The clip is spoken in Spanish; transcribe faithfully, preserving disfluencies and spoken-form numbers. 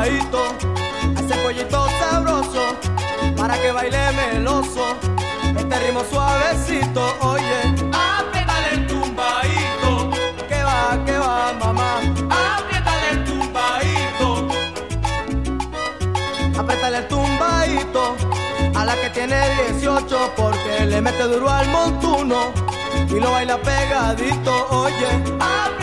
tumbadito, a ese pollito sabroso, para que baile meloso, este ritmo suavecito, oye. Apriétale el tumbadito, Que va, que va, mamá. apriétale el tumbadito, Apriétale el tumbadito a la que tiene dieciocho, porque le mete duro al montuno y lo baila pegadito, oye. apriétale